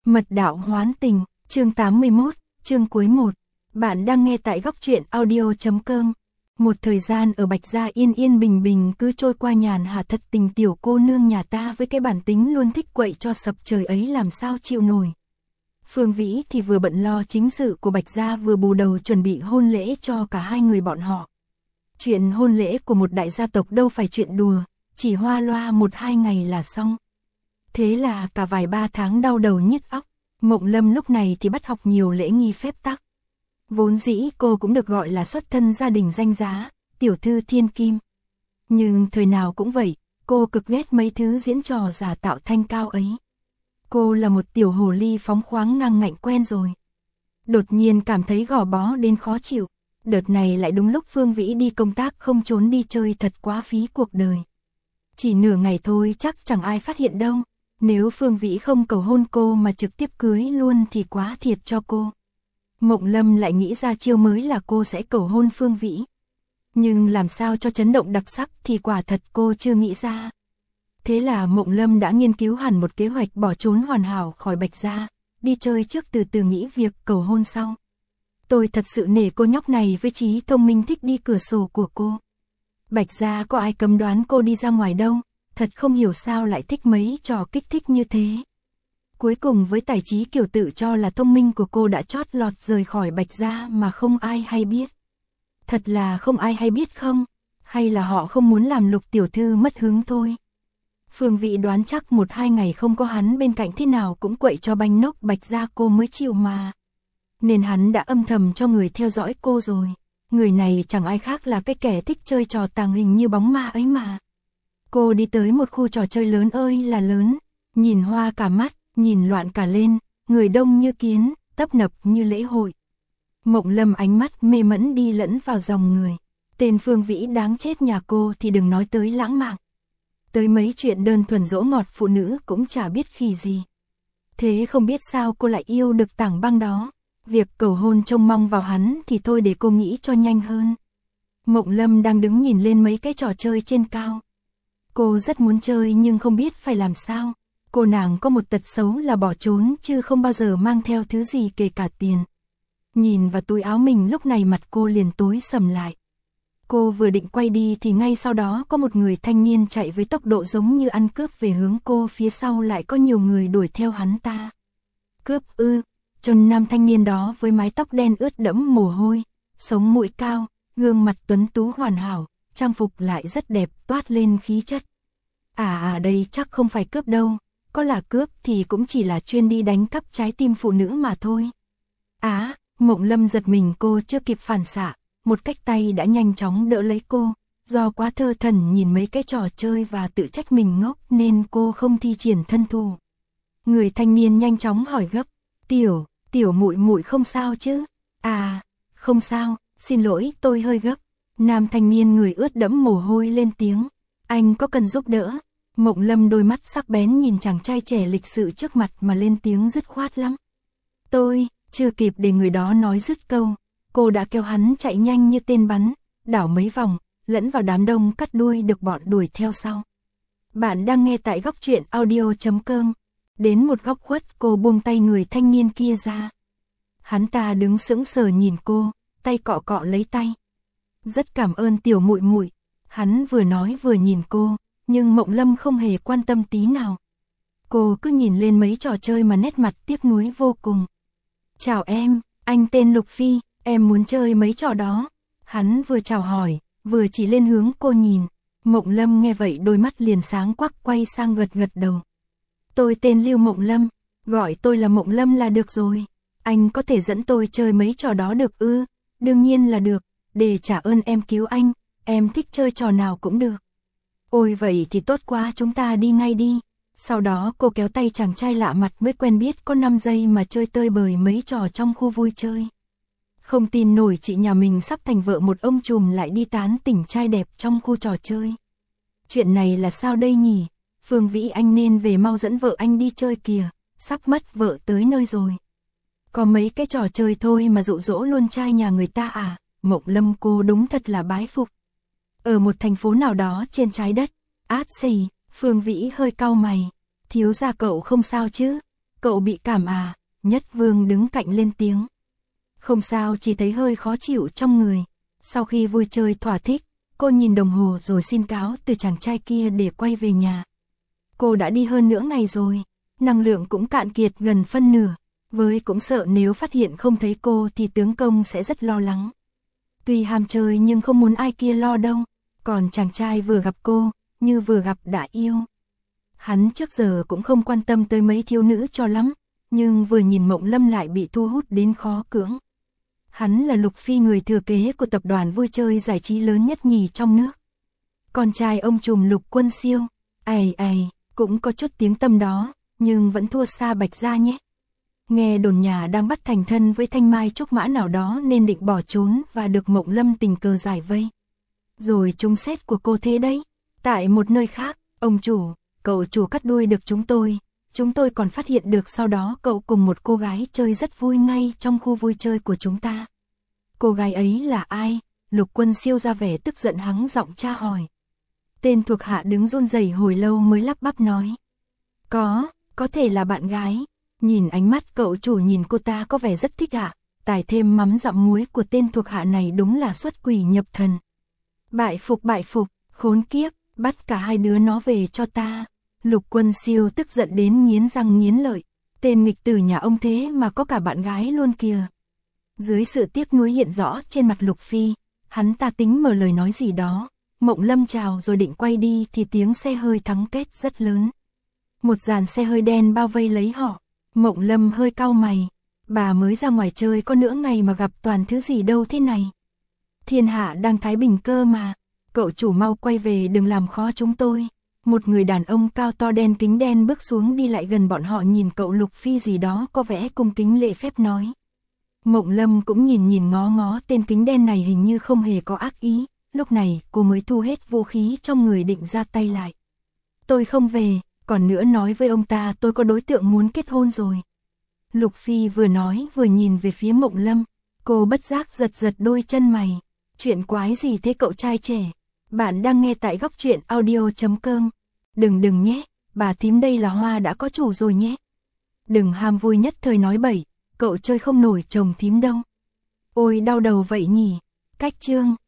Mật đạo hoán tình, chương 81, chương cuối 1. Bạn đang nghe tại góc truyện audio.com. Một thời gian ở Bạch Gia yên yên bình bình cứ trôi qua nhàn hạ, thật tình tiểu cô nương nhà ta với cái bản tính luôn thích quậy cho sập trời ấy làm sao chịu nổi. Phương Vĩ thì vừa bận lo chính sự của Bạch Gia vừa bù đầu chuẩn bị hôn lễ cho cả hai người bọn họ. Chuyện hôn lễ của một đại gia tộc đâu phải chuyện đùa, chỉ hoa loa 1-2 ngày là xong. Thế là cả vài 3 tháng đau đầu nhức óc, Mộng Lâm lúc này thì bắt học nhiều lễ nghi phép tắc. Vốn dĩ cô cũng được gọi là xuất thân gia đình danh giá, tiểu thư thiên kim. Nhưng thời nào cũng vậy, cô cực ghét mấy thứ diễn trò giả tạo thanh cao ấy. Cô là một tiểu hồ ly phóng khoáng ngang ngạnh quen rồi. Đột nhiên cảm thấy gò bó đến khó chịu. Đợt này lại đúng lúc Phương Vĩ đi công tác không trốn đi chơi, thật quá phí cuộc đời. Chỉ nửa ngày thôi chắc chẳng ai phát hiện đâu. Nếu Phương Vĩ không cầu hôn cô mà trực tiếp cưới luôn thì quá thiệt cho cô. Mộng Lâm lại nghĩ ra chiêu mới là cô sẽ cầu hôn Phương Vĩ. Nhưng làm sao cho chấn động đặc sắc thì quả thật cô chưa nghĩ ra. Thế là Mộng Lâm đã nghiên cứu hẳn một kế hoạch bỏ trốn hoàn hảo khỏi Bạch Gia, đi chơi trước từ từ nghĩ việc cầu hôn sau. Tôi thật sự nể cô nhóc này với trí thông minh thích đi cửa sổ của cô. Bạch Gia có ai cấm đoán cô đi ra ngoài đâu, thật không hiểu sao lại thích mấy trò kích thích như thế. Cuối cùng với tài trí kiểu tự cho là thông minh của cô đã chót lọt rời khỏi Bạch Gia mà không ai hay biết. Thật là không ai hay biết không? Hay là họ không muốn làm Lục tiểu thư mất hứng thôi? Phương Vĩ đoán chắc 1-2 ngày không có hắn bên cạnh thế nào cũng quậy cho banh nốc Bạch Gia cô mới chịu mà. Nên hắn đã âm thầm cho người theo dõi cô rồi. Người này chẳng ai khác là cái kẻ thích chơi trò tàng hình như bóng ma ấy mà. Cô đi tới một khu trò chơi lớn ơi là lớn, nhìn hoa cả mắt, nhìn loạn cả lên, người đông như kiến, tấp nập như lễ hội. Mộng Lâm ánh mắt mê mẫn đi lẫn vào dòng người. Tên Phương Vĩ đáng chết nhà cô thì đừng nói tới lãng mạn. Tới mấy chuyện đơn thuần dỗ ngọt phụ nữ cũng chả biết khi gì. Thế không biết sao cô lại yêu được tảng băng đó. Việc cầu hôn trông mong vào hắn thì thôi để cô nghĩ cho nhanh hơn. Mộng Lâm đang đứng nhìn lên mấy cái trò chơi trên cao. Cô rất muốn chơi nhưng không biết phải làm sao. Cô nàng có một tật xấu là bỏ trốn chứ không bao giờ mang theo thứ gì kể cả tiền. Nhìn vào túi áo mình lúc này mặt cô liền tối sầm lại. Cô vừa định quay đi thì ngay sau đó có một người thanh niên chạy với tốc độ giống như ăn cướp về hướng cô, phía sau lại có nhiều người đuổi theo hắn ta. Cướp ư? Trông nam thanh niên đó với mái tóc đen ướt đẫm mồ hôi, sống mũi cao, gương mặt tuấn tú hoàn hảo, trang phục lại rất đẹp, toát lên khí chất. Đây chắc không phải cướp đâu, có là cướp thì cũng chỉ là chuyên đi đánh cắp trái tim phụ nữ mà thôi. Mộng Lâm giật mình, cô chưa kịp phản xạ, một cách tay đã nhanh chóng đỡ lấy cô. Do quá thơ thẩn nhìn mấy cái trò chơi và tự trách mình ngốc nên cô không thi triển thân thủ. Người thanh niên nhanh chóng hỏi gấp, tiểu muội muội không sao chứ? Không sao, xin lỗi tôi hơi gấp. Nam thanh niên người ướt đẫm mồ hôi lên tiếng, anh có cần giúp đỡ? Mộng Lâm đôi mắt sắc bén nhìn chàng trai trẻ lịch sự trước mặt mà lên tiếng dứt khoát lắm. Chưa kịp để người đó nói dứt câu, cô đã kéo hắn chạy nhanh như tên bắn, đảo mấy vòng, lẫn vào đám đông cắt đuôi được bọn đuổi theo sau. Bạn đang nghe tại góc truyện audio.com. Đến một góc khuất cô buông tay người thanh niên kia ra. Hắn ta đứng sững sờ nhìn cô, tay cọ cọ lấy tay. Rất cảm ơn tiểu muội muội. Hắn vừa nói vừa nhìn cô, nhưng Mộng Lâm không hề quan tâm tí nào. Cô cứ nhìn lên mấy trò chơi mà nét mặt tiếc nuối vô cùng. Chào em, anh tên Lục Phi, em muốn chơi mấy trò đó. Hắn vừa chào hỏi, vừa chỉ lên hướng cô nhìn. Mộng Lâm nghe vậy đôi mắt liền sáng quắc, quay sang gật gật đầu. Tôi tên Lưu Mộng Lâm, gọi tôi là Mộng Lâm là được rồi. Anh có thể dẫn tôi chơi mấy trò đó được ư? Đương nhiên là được, để trả ơn em cứu anh, em thích chơi trò nào cũng được. Ôi vậy thì tốt quá, chúng ta đi ngay đi. Sau đó cô kéo tay chàng trai lạ mặt mới quen biết có 5 giây mà chơi tơi bời mấy trò trong khu vui chơi. Không tin nổi chị nhà mình sắp thành vợ một ông trùm lại đi tán tỉnh trai đẹp trong khu trò chơi. Chuyện này là sao đây nhỉ? Phương Vĩ anh nên về mau dẫn vợ anh đi chơi kìa, sắp mất vợ tới nơi rồi. Có mấy cái trò chơi thôi mà dụ dỗ luôn trai nhà người ta à? Mộng Lâm cô đúng thật là bái phục. Ở một thành phố nào đó trên trái đất, Phương Vĩ hơi cau mày. Thiếu gia cậu không sao chứ? cậu bị cảm à? Nhất Vương đứng cạnh lên tiếng. Không sao, chỉ thấy hơi khó chịu trong người. Sau khi vui chơi thỏa thích, cô nhìn đồng hồ rồi xin cáo từ chàng trai kia để quay về nhà. Cô đã đi hơn nửa ngày rồi, năng lượng cũng cạn kiệt gần phân nửa, với cũng sợ nếu phát hiện không thấy cô thì tướng công sẽ rất lo lắng. Tuy ham chơi nhưng không muốn ai kia lo đâu, còn chàng trai vừa gặp cô, như vừa gặp đã yêu. Hắn trước giờ cũng không quan tâm tới mấy thiếu nữ cho lắm, nhưng vừa nhìn Mộng Lâm lại bị thu hút đến khó cưỡng. Hắn là Lục Phi, người thừa kế của tập đoàn vui chơi giải trí lớn nhất nhì trong nước. Con trai ông trùm Lục Quân Siêu, cũng có chút tiếng tăm đó, nhưng vẫn thua xa Bạch Gia nhé. Nghe đồn nhà đang bắt thành thân với thanh mai trúc mã nào đó nên định bỏ trốn và được Mộng Lâm tình cờ giải vây. Rồi trúng xét của cô thế đấy. Tại một nơi khác, ông chủ, cậu chủ cắt đuôi được chúng tôi còn phát hiện được sau đó cậu cùng một cô gái chơi rất vui ngay trong khu vui chơi của chúng ta. Cô gái ấy là ai? Lục Quân Siêu ra vẻ tức giận hắng giọng tra hỏi. Tên thuộc hạ đứng run rẩy hồi lâu mới lắp bắp nói. Có thể là bạn gái. Nhìn ánh mắt cậu chủ nhìn cô ta có vẻ rất thích ạ. Tải thêm mắm dặm muối của tên thuộc hạ này đúng là xuất quỷ nhập thần. Bại phục, khốn kiếp, bắt cả hai đứa nó về cho ta. Lục Quân Siêu tức giận đến nghiến răng nghiến lợi. Tên nghịch tử nhà ông thế mà có cả bạn gái luôn kìa. Dưới sự tiếc nuối hiện rõ trên mặt Lục Phi, hắn ta tính mở lời nói gì đó. Mộng Lâm chào rồi định quay đi thì tiếng xe hơi thắng két rất lớn. Một dàn xe hơi đen bao vây lấy họ. Mộng Lâm hơi cau mày. Bà mới ra ngoài chơi có nửa ngày mà gặp toàn thứ gì đâu thế này. Thiên hạ đang thái bình cơ mà. Cậu chủ mau quay về, đừng làm khó chúng tôi. Một người đàn ông cao to đen kính đen bước xuống đi lại gần bọn họ, nhìn cậu Lục Phi gì đó có vẻ cung kính lễ phép nói. Mộng Lâm cũng nhìn ngó tên kính đen này, hình như không hề có ác ý. Lúc này cô mới thu hết vũ khí trong người định ra tay lại. Tôi không về, còn nữa nói với ông ta tôi có đối tượng muốn kết hôn rồi. Lục Phi vừa nói vừa nhìn về phía Mộng Lâm. Cô bất giác giật đôi chân mày. Chuyện quái gì thế cậu trai trẻ? Bạn đang nghe tại góc truyện audio.com. Đừng nhé, bà thím đây là Hoa đã có chủ rồi nhé. Đừng ham vui nhất thời nói bậy, cậu chơi không nổi chồng thím đâu. Ôi đau đầu vậy nhỉ. Cách chương